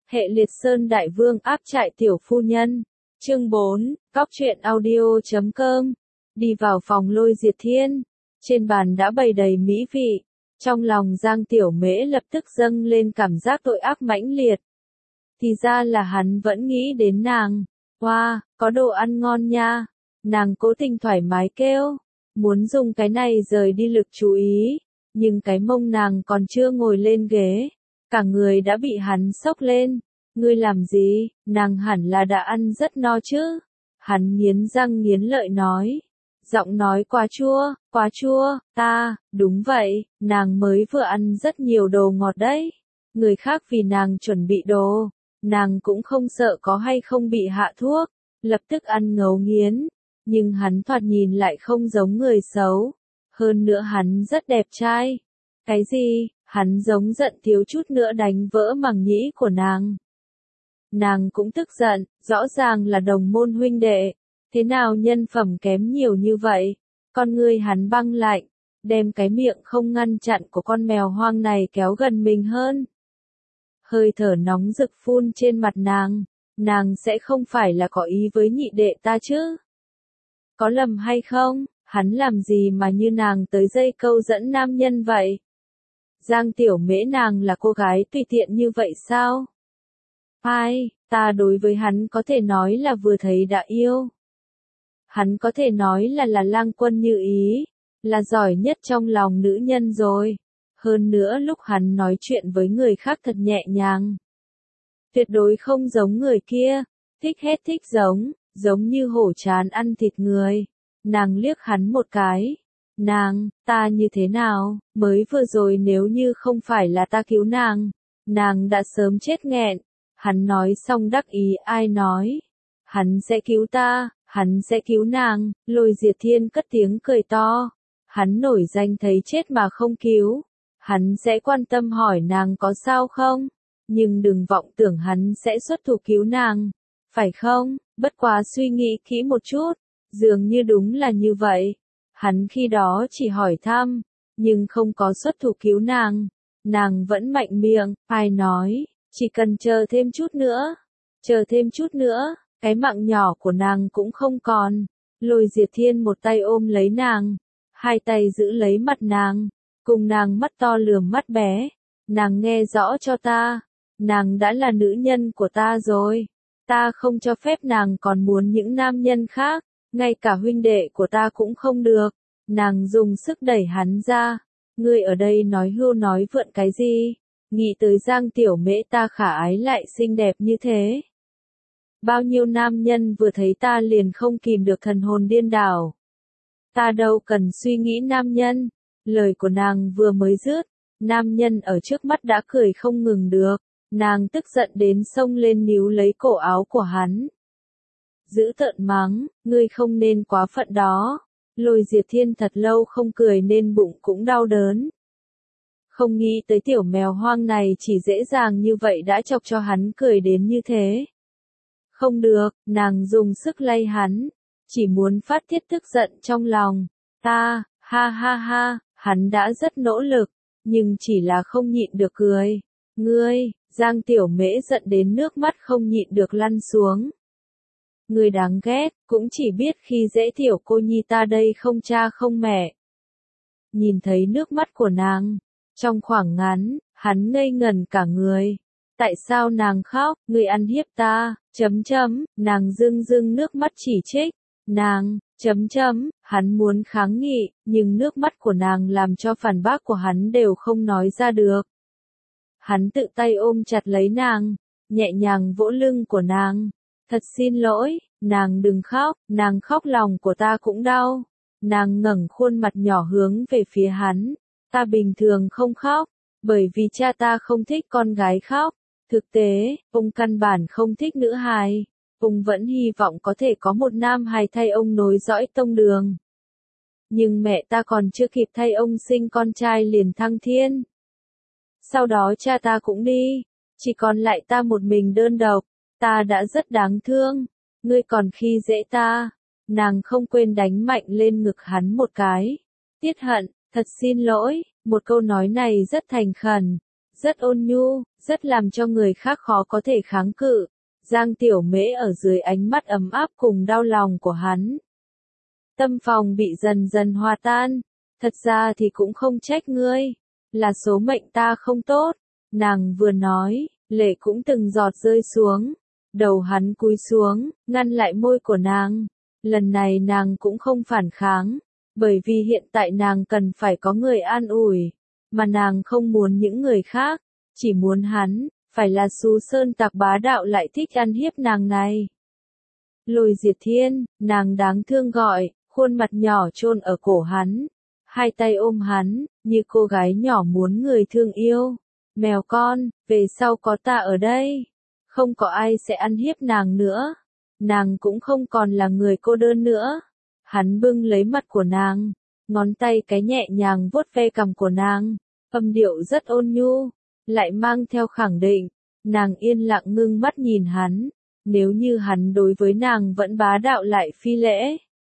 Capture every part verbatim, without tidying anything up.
Hệ liệt sơn đại vương áp trại tiểu phu nhân. Chương bốn, cóc truyện audio chấm com. Đi vào phòng Lôi Diệt Thiên. Trên bàn đã bày đầy mỹ vị. Trong lòng Giang Tiểu Mễ lập tức dâng lên cảm giác tội ác mãnh liệt. Thì ra là hắn vẫn nghĩ đến nàng. Wow, có đồ ăn ngon nha. Nàng cố tình thoải mái kêu. Muốn dùng cái này rời đi lực chú ý. Nhưng cái mông nàng còn chưa ngồi lên ghế. Cả người đã bị hắn xốc lên. Ngươi làm gì, nàng hẳn là đã ăn rất no chứ. Hắn nghiến răng nghiến lợi nói. Giọng nói quá chua, quá chua, ta, đúng vậy, nàng mới vừa ăn rất nhiều đồ ngọt đấy. Người khác vì nàng chuẩn bị đồ, nàng cũng không sợ có hay không bị hạ thuốc, lập tức ăn ngấu nghiến. Nhưng hắn thoạt nhìn lại không giống người xấu. Hơn nữa hắn rất đẹp trai. Cái gì, hắn giống giận thiếu chút nữa đánh vỡ màng nhĩ của nàng. Nàng cũng tức giận, rõ ràng là đồng môn huynh đệ. Thế nào nhân phẩm kém nhiều như vậy? Con ngươi hắn băng lạnh, đem cái miệng không ngăn chặn của con mèo hoang này kéo gần mình hơn. Hơi thở nóng rực phun trên mặt nàng, nàng sẽ không phải là có ý với nhị đệ ta chứ? Có lầm hay không? Hắn làm gì mà như nàng tới dây câu dẫn nam nhân vậy? Giang Tiểu Mễ nàng là cô gái tùy tiện như vậy sao? Ai, ta đối với hắn có thể nói là vừa thấy đã yêu. Hắn có thể nói là là lang quân như ý, là giỏi nhất trong lòng nữ nhân rồi. Hơn nữa lúc hắn nói chuyện với người khác thật nhẹ nhàng. Tuyệt đối không giống người kia, thích hết thích giống, giống như hổ chán ăn thịt người. Nàng liếc hắn một cái. Nàng, ta như thế nào, mới vừa rồi nếu như không phải là ta cứu nàng, nàng đã sớm chết nghẹn. Hắn nói xong đắc ý ai nói. Hắn sẽ cứu ta, hắn sẽ cứu nàng, Lôi Diệt Thiên cất tiếng cười to. Hắn nổi danh thấy chết mà không cứu. Hắn sẽ quan tâm hỏi nàng có sao không. Nhưng đừng vọng tưởng hắn sẽ xuất thủ cứu nàng. Phải không? Bất quá suy nghĩ kỹ một chút. Dường như đúng là như vậy. Hắn khi đó chỉ hỏi thăm. Nhưng không có xuất thủ cứu nàng. Nàng vẫn mạnh miệng, ai nói. Chỉ cần chờ thêm chút nữa, chờ thêm chút nữa, cái mạng nhỏ của nàng cũng không còn. Lôi Diệt Thiên một tay ôm lấy nàng, hai tay giữ lấy mặt nàng, cùng nàng mắt to lườm mắt bé. Nàng nghe rõ cho ta, nàng đã là nữ nhân của ta rồi. Ta không cho phép nàng còn muốn những nam nhân khác, ngay cả huynh đệ của ta cũng không được. Nàng dùng sức đẩy hắn ra. Ngươi ở đây nói hưu nói vượn cái gì? Nghĩ tới Giang Tiểu Mễ ta khả ái lại xinh đẹp như thế. Bao nhiêu nam nhân vừa thấy ta liền không kìm được thần hồn điên đảo. Ta đâu cần suy nghĩ nam nhân. Lời của nàng vừa mới dứt, nam nhân ở trước mắt đã cười không ngừng được. Nàng tức giận đến xông lên níu lấy cổ áo của hắn. Giữ tợn mắng, ngươi không nên quá phận đó. Lôi Diệt Thiên thật lâu không cười nên bụng cũng đau đớn. Không nghĩ tới tiểu mèo hoang này chỉ dễ dàng như vậy đã chọc cho hắn cười đến như thế. Không được, nàng dùng sức lay hắn, chỉ muốn phát tiết tức giận trong lòng. Ta, ha ha ha, hắn đã rất nỗ lực, nhưng chỉ là không nhịn được cười. Ngươi, Giang Tiểu Mễ giận đến nước mắt không nhịn được lăn xuống. Ngươi đáng ghét, cũng chỉ biết khi dễ tiểu cô nhi ta đây không cha không mẹ. Nhìn thấy nước mắt của nàng. Trong khoảng ngắn, hắn ngây ngẩn cả người. Tại sao nàng khóc, ngươi ăn hiếp ta, chấm chấm, nàng rưng rưng nước mắt chỉ trích. Nàng, chấm chấm, hắn muốn kháng nghị, nhưng nước mắt của nàng làm cho phản bác của hắn đều không nói ra được. Hắn tự tay ôm chặt lấy nàng, nhẹ nhàng vỗ lưng của nàng. Thật xin lỗi, nàng đừng khóc, nàng khóc lòng của ta cũng đau. Nàng ngẩng khuôn mặt nhỏ hướng về phía hắn. Ta bình thường không khóc, bởi vì cha ta không thích con gái khóc. Thực tế, ông căn bản không thích nữ hài. Ông vẫn hy vọng có thể có một nam hài thay ông nối dõi tông đường. Nhưng mẹ ta còn chưa kịp thay ông sinh con trai liền thăng thiên. Sau đó cha ta cũng đi, chỉ còn lại ta một mình đơn độc. Ta đã rất đáng thương, ngươi còn khi dễ ta. Nàng không quên đánh mạnh lên ngực hắn một cái. Tiết Hận, thật xin lỗi, một câu nói này rất thành khẩn. rất ôn nhu, rất làm cho người khác khó có thể kháng cự. Giang Tiểu Mễ ở dưới ánh mắt ấm áp cùng đau lòng của hắn. Tâm phòng bị dần dần hòa tan, thật ra thì cũng không trách ngươi, là số mệnh ta không tốt, nàng vừa nói, lệ cũng từng giọt rơi xuống, đầu hắn cúi xuống, ngăn lại môi của nàng, lần này nàng cũng không phản kháng, bởi vì hiện tại nàng cần phải có người an ủi, mà nàng không muốn những người khác, chỉ muốn hắn, phải là Sú Sơn Tặc bá đạo lại thích ăn hiếp nàng này. Lôi Diệt Thiên, nàng đáng thương gọi, khuôn mặt nhỏ chôn ở cổ hắn, hai tay ôm hắn, như cô gái nhỏ muốn người thương yêu. Mèo con, về sau có ta ở đây, không có ai sẽ ăn hiếp nàng nữa, nàng cũng không còn là người cô đơn nữa. Hắn bưng lấy mặt của nàng, ngón tay cái nhẹ nhàng vuốt ve cằm của nàng, âm điệu rất ôn nhu, lại mang theo khẳng định. Nàng yên lặng ngưng mắt nhìn hắn, nếu như hắn đối với nàng vẫn bá đạo lại phi lễ,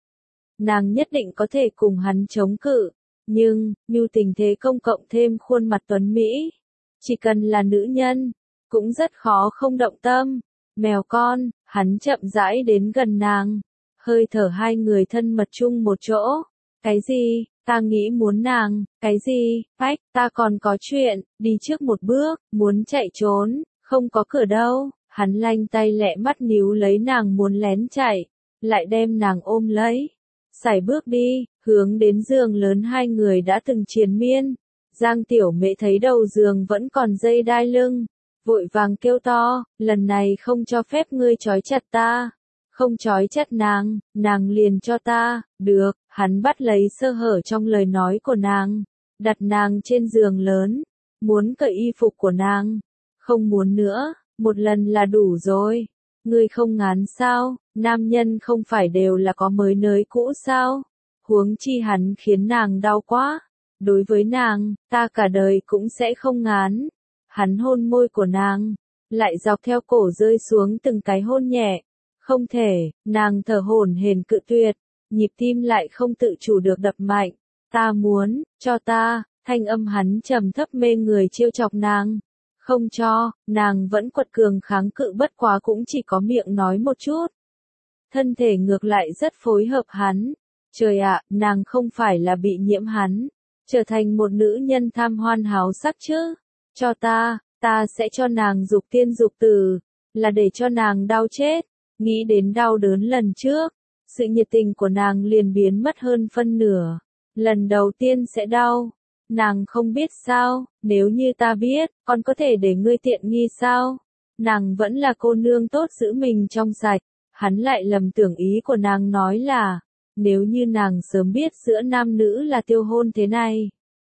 nàng nhất định có thể cùng hắn chống cự, nhưng, mưu tình thế công cộng thêm khuôn mặt tuấn Mỹ, chỉ cần là nữ nhân, cũng rất khó không động tâm. Mèo con, hắn chậm rãi đến gần nàng, hơi thở hai người thân mật chung một chỗ. Cái gì, ta nghĩ muốn nàng, cái gì, phách, ta còn có chuyện, đi trước một bước, muốn chạy trốn, không có cửa đâu. Hắn lanh tay lẹ mắt níu lấy nàng muốn lén chạy, lại đem nàng ôm lấy. Sải bước đi, hướng đến giường lớn hai người đã từng triền miên. Giang Tiểu Mễ thấy đầu giường vẫn còn dây đai lưng, vội vàng kêu to, lần này không cho phép ngươi trói chặt ta. Không trói chặt nàng, nàng liền cho ta, được, hắn bắt lấy sơ hở trong lời nói của nàng, đặt nàng trên giường lớn, muốn cởi y phục của nàng. Không muốn nữa, một lần là đủ rồi. Ngươi không ngán sao, nam nhân không phải đều là có mới nới cũ sao? Huống chi hắn khiến nàng đau quá. Đối với nàng, ta cả đời cũng sẽ không ngán. Hắn hôn môi của nàng, lại dọc theo cổ rơi xuống từng cái hôn nhẹ. Không thể, nàng thở hổn hển cự tuyệt, nhịp tim lại không tự chủ được đập mạnh. Ta muốn, cho ta, thanh âm hắn trầm thấp mê người trêu chọc nàng. Không cho, nàng vẫn quật cường kháng cự bất quá cũng chỉ có miệng nói một chút. Thân thể ngược lại rất phối hợp hắn. Trời ạ, nàng không phải là bị nhiễm hắn, trở thành một nữ nhân tham hoan háo sắc chứ. Cho ta, ta sẽ cho nàng dục tiên dục tử, là để cho nàng đau chết. Nghĩ đến đau đớn lần trước, sự nhiệt tình của nàng liền biến mất hơn phân nửa. Lần đầu tiên sẽ đau. Nàng không biết sao, nếu như ta biết, còn có thể để ngươi tiện nghi sao? Nàng vẫn là cô nương tốt giữ mình trong sạch. Hắn lại lầm tưởng ý của nàng nói là, nếu như nàng sớm biết giữa nam nữ là tiêu hôn thế này,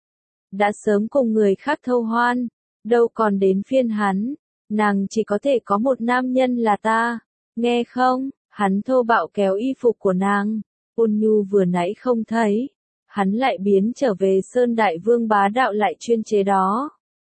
đã sớm cùng người khác thâu hoan, đâu còn đến phiên hắn. Nàng chỉ có thể có một nam nhân là ta, nghe không? Hắn thô bạo kéo y phục của nàng, ôn nhu vừa nãy không thấy. Hắn lại biến trở về Sơn Đại Vương bá đạo lại chuyên chế đó.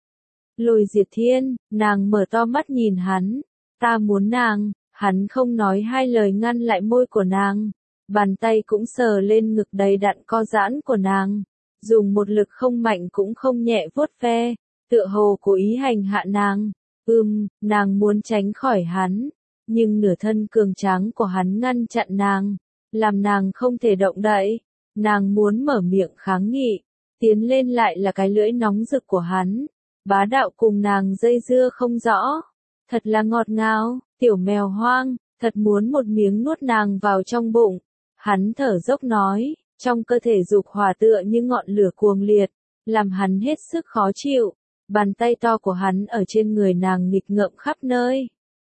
Lôi Diệt Thiên, nàng mở to mắt nhìn hắn, ta muốn nàng, hắn không nói hai lời ngăn lại môi của nàng, bàn tay cũng sờ lên ngực đầy đặn co giãn của nàng, dùng một lực không mạnh cũng không nhẹ vuốt ve, tựa hồ cố ý hành hạ nàng. Ừm, nàng muốn tránh khỏi hắn, nhưng nửa thân cường tráng của hắn ngăn chặn nàng, làm nàng không thể động đậy. Nàng muốn mở miệng kháng nghị, tiến lên lại là cái lưỡi nóng rực của hắn, bá đạo cùng nàng dây dưa không rõ. Thật là ngọt ngào, tiểu mèo hoang, thật muốn một miếng nuốt nàng vào trong bụng. Hắn thở dốc nói, trong cơ thể dục hỏa tựa như ngọn lửa cuồng liệt, làm hắn hết sức khó chịu. Bàn tay to của hắn ở trên người nàng nghịch ngợm khắp nơi,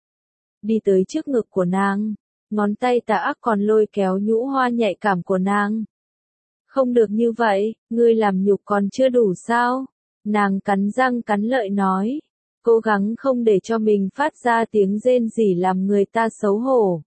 đi tới trước ngực của nàng, ngón tay tà ác còn lôi kéo nhũ hoa nhạy cảm của nàng. Không được như vậy, ngươi làm nhục còn chưa đủ sao? Nàng cắn răng cắn lợi nói, cố gắng không để cho mình phát ra tiếng rên rỉ làm người ta xấu hổ.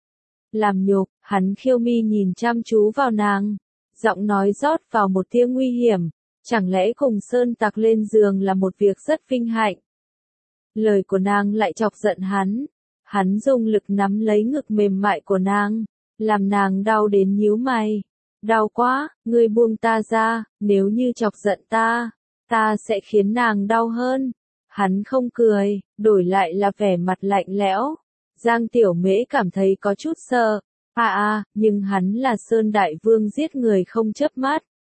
Làm nhục, hắn khiêu mi nhìn chăm chú vào nàng, giọng nói rót vào một tia nguy hiểm, chẳng lẽ cùng Sơn Tặc lên giường là một việc rất vinh hạnh. Lời của nàng lại chọc giận hắn, hắn dùng lực nắm lấy ngực mềm mại của nàng, làm nàng đau đến nhíu mày. Đau quá, ngươi buông ta ra, nếu như chọc giận ta, ta sẽ khiến nàng đau hơn. Hắn không cười, đổi lại là vẻ mặt lạnh lẽo. Giang Tiểu Mễ cảm thấy có chút sợ. À à, nhưng hắn là Sơn Đại Vương giết người không chớp mắt.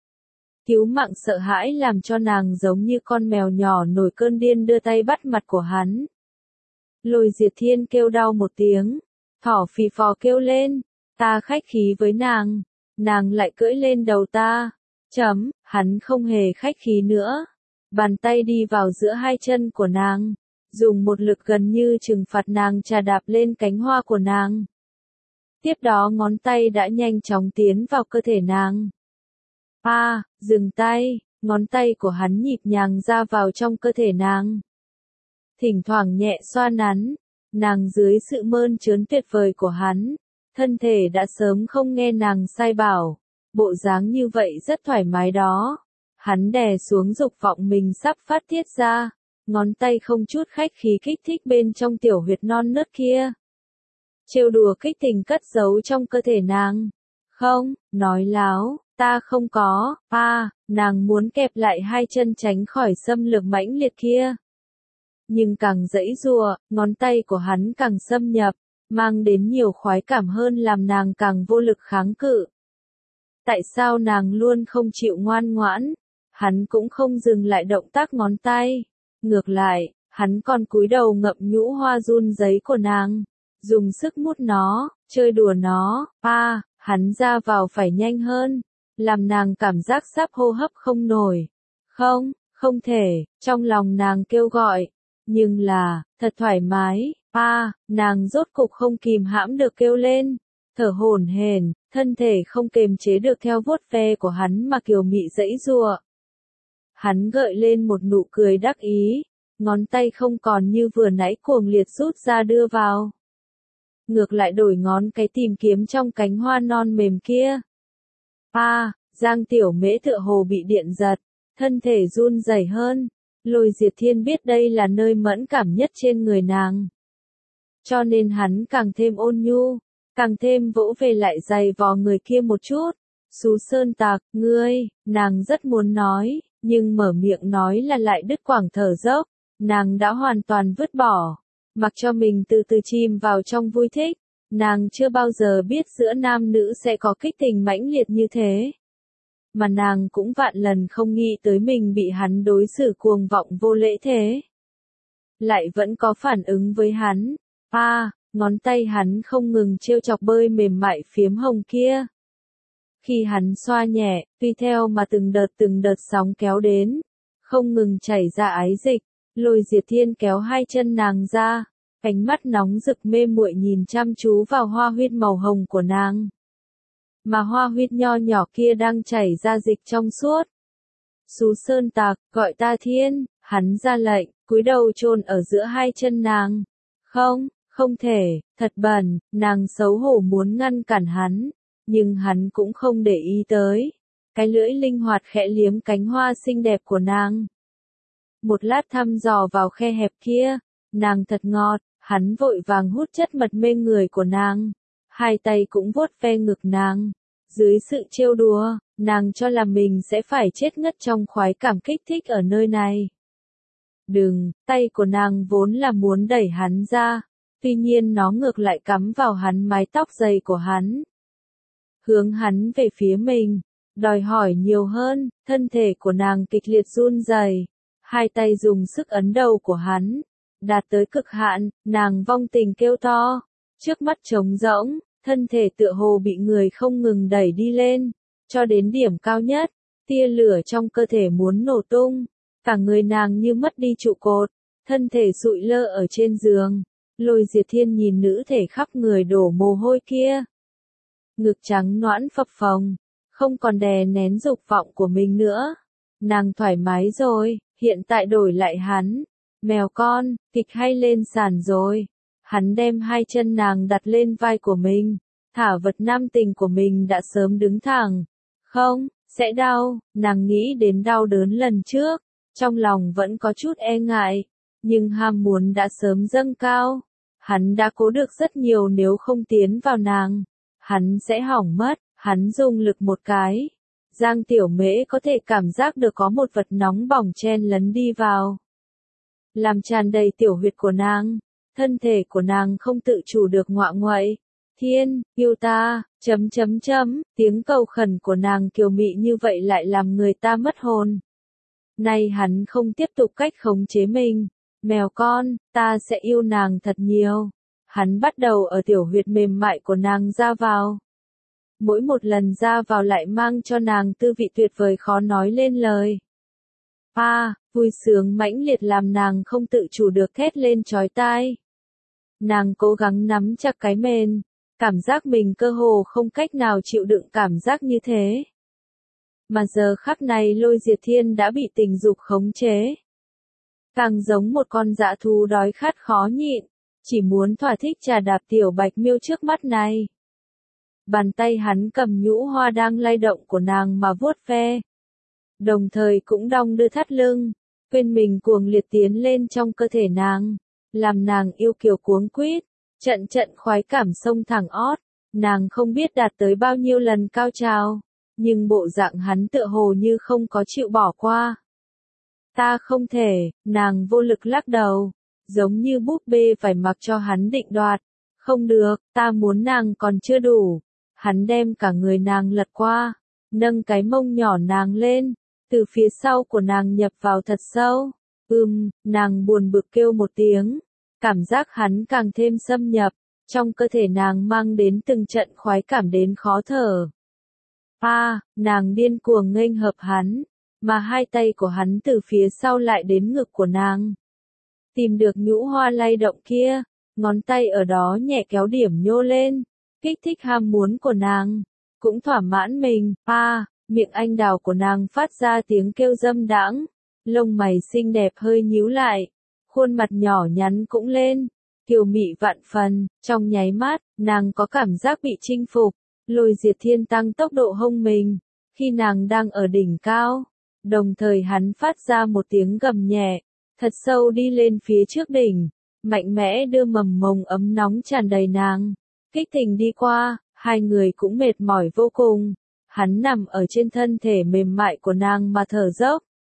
Cứu mạng sợ hãi làm cho nàng giống như con mèo nhỏ nổi cơn điên đưa tay bắt mặt của hắn. Lôi Diệt Thiên kêu đau một tiếng. Thỏ phì phò kêu lên. Ta khách khí với nàng. Nàng lại cưỡi lên đầu ta. Chấm, hắn không hề khách khí nữa. Bàn tay đi vào giữa hai chân của nàng. Dùng một lực gần như trừng phạt nàng chà đạp lên cánh hoa của nàng. Tiếp đó ngón tay đã nhanh chóng tiến vào cơ thể nàng. À, dừng tay, ngón tay của hắn nhịp nhàng ra vào trong cơ thể nàng. Thỉnh thoảng nhẹ xoa nắn, nàng dưới sự mơn trớn tuyệt vời của hắn. Thân thể đã sớm không nghe nàng sai bảo, bộ dáng như vậy rất thoải mái đó. Hắn đè xuống dục vọng mình sắp phát tiết ra, ngón tay không chút khách khí kích thích bên trong tiểu huyệt non nớt kia. Trêu đùa kích tình cất giấu trong cơ thể nàng. Không, nói láo, ta không có, à, nàng muốn kẹp lại hai chân tránh khỏi xâm lược mãnh liệt kia. Nhưng càng giãy giụa, ngón tay của hắn càng xâm nhập, mang đến nhiều khoái cảm hơn làm nàng càng vô lực kháng cự. Tại sao nàng luôn không chịu ngoan ngoãn? Hắn cũng không dừng lại động tác ngón tay. Ngược lại, hắn còn cúi đầu ngậm nhũ hoa run giấy của nàng, dùng sức mút nó, chơi đùa nó. À, hắn ra vào phải nhanh hơn, làm nàng cảm giác sắp hô hấp không nổi. Không, không thể, trong lòng nàng kêu gọi. Nhưng là, thật thoải mái. À, nàng rốt cục không kìm hãm được kêu lên, thở hổn hển, thân thể không kềm chế được theo vuốt ve của hắn mà kiều mị giãy giụa. Hắn gợi lên một nụ cười đắc ý, ngón tay không còn như vừa nãy cuồng liệt rút ra đưa vào. Ngược lại đổi ngón cái tìm kiếm trong cánh hoa non mềm kia. À, Giang Tiểu Mễ tựa hồ bị điện giật, thân thể run rẩy hơn. Lôi Diệt Thiên biết đây là nơi mẫn cảm nhất trên người nàng. Cho nên hắn càng thêm ôn nhu, càng thêm vỗ về lại giày vò người kia một chút. Xú Sơn Tạc, ngươi, nàng rất muốn nói, nhưng mở miệng nói là lại đứt quãng thở dốc. Nàng đã hoàn toàn vứt bỏ, mặc cho mình từ từ chìm vào trong vui thích. Nàng chưa bao giờ biết giữa nam nữ sẽ có kích tình mãnh liệt như thế. Mà nàng cũng vạn lần không nghĩ tới mình bị hắn đối xử cuồng vọng vô lễ thế. Lại vẫn có phản ứng với hắn. À, ngón tay hắn không ngừng trêu chọc bơi mềm mại phiếm hồng kia. Khi hắn xoa nhẹ, tùy theo mà từng đợt từng đợt sóng kéo đến, không ngừng chảy ra ái dịch. Lôi Diệt Thiên kéo hai chân nàng ra, ánh mắt nóng rực mê muội nhìn chăm chú vào hoa huyết màu hồng của nàng. Mà hoa huyết nho nhỏ kia đang chảy ra dịch trong suốt. Xú Sơn Tạc, gọi ta Thiên, hắn ra lệnh, cúi đầu chôn ở giữa hai chân nàng. Không, không thể, thật bẩn, nàng xấu hổ muốn ngăn cản hắn, nhưng hắn cũng không để ý tới. Cái lưỡi linh hoạt khẽ liếm cánh hoa xinh đẹp của nàng. Một lát thăm dò vào khe hẹp kia, nàng thật ngọt, hắn vội vàng hút chất mật mê người của nàng. Hai tay cũng vuốt ve ngực nàng. Dưới sự trêu đùa, nàng cho là mình sẽ phải chết ngất trong khoái cảm kích thích ở nơi này. Đừng, tay của nàng vốn là muốn đẩy hắn ra, tuy nhiên nó ngược lại cắm vào hắn mái tóc dày của hắn. Hướng hắn về phía mình, đòi hỏi nhiều hơn, thân thể của nàng kịch liệt run rẩy, hai tay dùng sức ấn đầu của hắn, đạt tới cực hạn, nàng vong tình kêu to, trước mắt trống rỗng. Thân thể tựa hồ bị người không ngừng đẩy đi lên, cho đến điểm cao nhất, tia lửa trong cơ thể muốn nổ tung, cả người nàng như mất đi trụ cột, thân thể sụi lơ ở trên giường. Lôi Diệt Thiên nhìn nữ thể khắp người đổ mồ hôi kia, ngực trắng nõn phập phồng, không còn đè nén dục vọng của mình nữa. Nàng thoải mái rồi, hiện tại đổi lại hắn, mèo con, kịch hay lên sàn rồi. Hắn đem hai chân nàng đặt lên vai của mình, thả vật nam tình của mình đã sớm đứng thẳng. Không, sẽ đau, nàng nghĩ đến đau đớn lần trước, trong lòng vẫn có chút e ngại, nhưng ham muốn đã sớm dâng cao. Hắn đã cố được rất nhiều nếu không tiến vào nàng, hắn sẽ hỏng mất, hắn dùng lực một cái, Giang Tiểu Mễ có thể cảm giác được có một vật nóng bỏng chen lấn đi vào, làm tràn đầy tiểu huyệt của nàng. Thân thể của nàng không tự chủ được ngoạ nguậy. Thiên, yêu ta, chấm chấm chấm, tiếng cầu khẩn của nàng kiều mị như vậy lại làm người ta mất hồn. Nay hắn không tiếp tục cách khống chế mình. Mèo con, ta sẽ yêu nàng thật nhiều. Hắn bắt đầu ở tiểu huyệt mềm mại của nàng ra vào. Mỗi một lần ra vào lại mang cho nàng tư vị tuyệt vời khó nói lên lời. À, vui sướng mãnh liệt làm nàng không tự chủ được thét lên chói tai. Nàng cố gắng nắm chặt cái mền, cảm giác mình cơ hồ không cách nào chịu đựng cảm giác như thế. Mà giờ khắc này Lôi Diệt Thiên đã bị tình dục khống chế. Càng giống một con dã thú đói khát khó nhịn, chỉ muốn thỏa thích trà đạp tiểu bạch miêu trước mắt này. Bàn tay hắn cầm nhũ hoa đang lay động của nàng mà vuốt ve. Đồng thời cũng đong đưa thắt lưng, quên mình cuồng liệt tiến lên trong cơ thể nàng, làm nàng yêu kiều cuống quýt, trận trận khoái cảm sông thẳng ót. Nàng không biết đạt tới bao nhiêu lần cao trào, nhưng bộ dạng hắn tựa hồ như không có chịu bỏ qua. Ta không thể, nàng vô lực lắc đầu, giống như búp bê phải mặc cho hắn định đoạt. Không được, ta muốn nàng còn chưa đủ. Hắn đem cả người nàng lật qua, nâng cái mông nhỏ nàng lên, từ phía sau của nàng nhập vào thật sâu. Ừm, nàng buồn bực kêu một tiếng, cảm giác hắn càng thêm xâm nhập, trong cơ thể nàng mang đến từng trận khoái cảm đến khó thở. À, nàng điên cuồng nghênh hợp hắn, mà hai tay của hắn từ phía sau lại đến ngực của nàng. Tìm được nhũ hoa lay động kia, ngón tay ở đó nhẹ kéo điểm nhô lên, kích thích ham muốn của nàng, cũng thỏa mãn mình. À, miệng anh đào của nàng phát ra tiếng kêu dâm đãng, lông mày xinh đẹp hơi nhíu lại, khuôn mặt nhỏ nhắn cũng lên, kiều mị vạn phần, trong nháy mắt, nàng có cảm giác bị chinh phục. Lôi Diệt Thiên tăng tốc độ hông mình, khi nàng đang ở đỉnh cao, đồng thời hắn phát ra một tiếng gầm nhẹ, thật sâu đi lên phía trước đỉnh, mạnh mẽ đưa mầm mồng ấm nóng tràn đầy nàng, kích tình đi qua, hai người cũng mệt mỏi vô cùng, hắn nằm ở trên thân thể mềm mại của nàng mà thở dốc.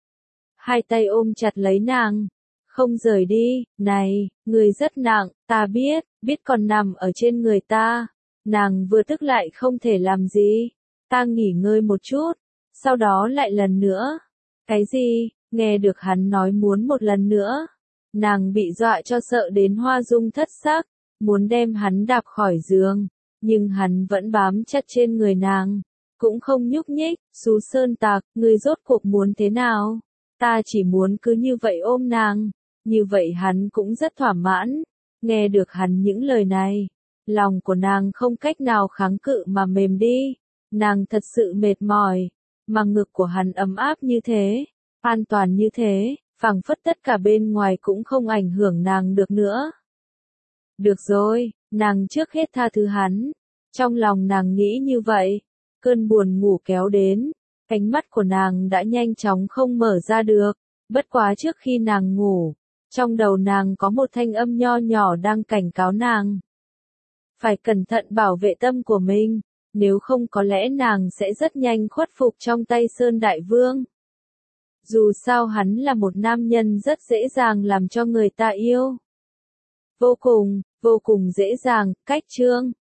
Hai tay ôm chặt lấy nàng, không rời đi. Này, người rất nặng, ta biết, biết còn nằm ở trên người ta. Nàng vừa tức lại không thể làm gì. Ta nghỉ ngơi một chút, sau đó lại lần nữa. Cái gì? Nghe được hắn nói muốn một lần nữa. Nàng bị dọa cho sợ đến hoa dung thất sắc, muốn đem hắn đạp khỏi giường, nhưng hắn vẫn bám chặt trên người nàng, cũng không nhúc nhích. Xú sơn tặc, ngươi rốt cuộc muốn thế nào? Ta chỉ muốn cứ như vậy ôm nàng, như vậy hắn cũng rất thỏa mãn. Nghe được hắn những lời này, lòng của nàng không cách nào kháng cự mà mềm đi, nàng thật sự mệt mỏi, mà ngực của hắn ấm áp như thế, an toàn như thế, phảng phất tất cả bên ngoài cũng không ảnh hưởng nàng được nữa. Được rồi, nàng trước hết tha thứ hắn, trong lòng nàng nghĩ như vậy, cơn buồn ngủ kéo đến, cánh mắt của nàng đã nhanh chóng không mở ra được, bất quá trước khi nàng ngủ, trong đầu nàng có một thanh âm nho nhỏ đang cảnh cáo nàng. Phải cẩn thận bảo vệ tâm của mình, nếu không có lẽ nàng sẽ rất nhanh khuất phục trong tay Sơn Đại Vương. Dù sao hắn là một nam nhân rất dễ dàng làm cho người ta yêu. Vô cùng, vô cùng dễ dàng, cách chương.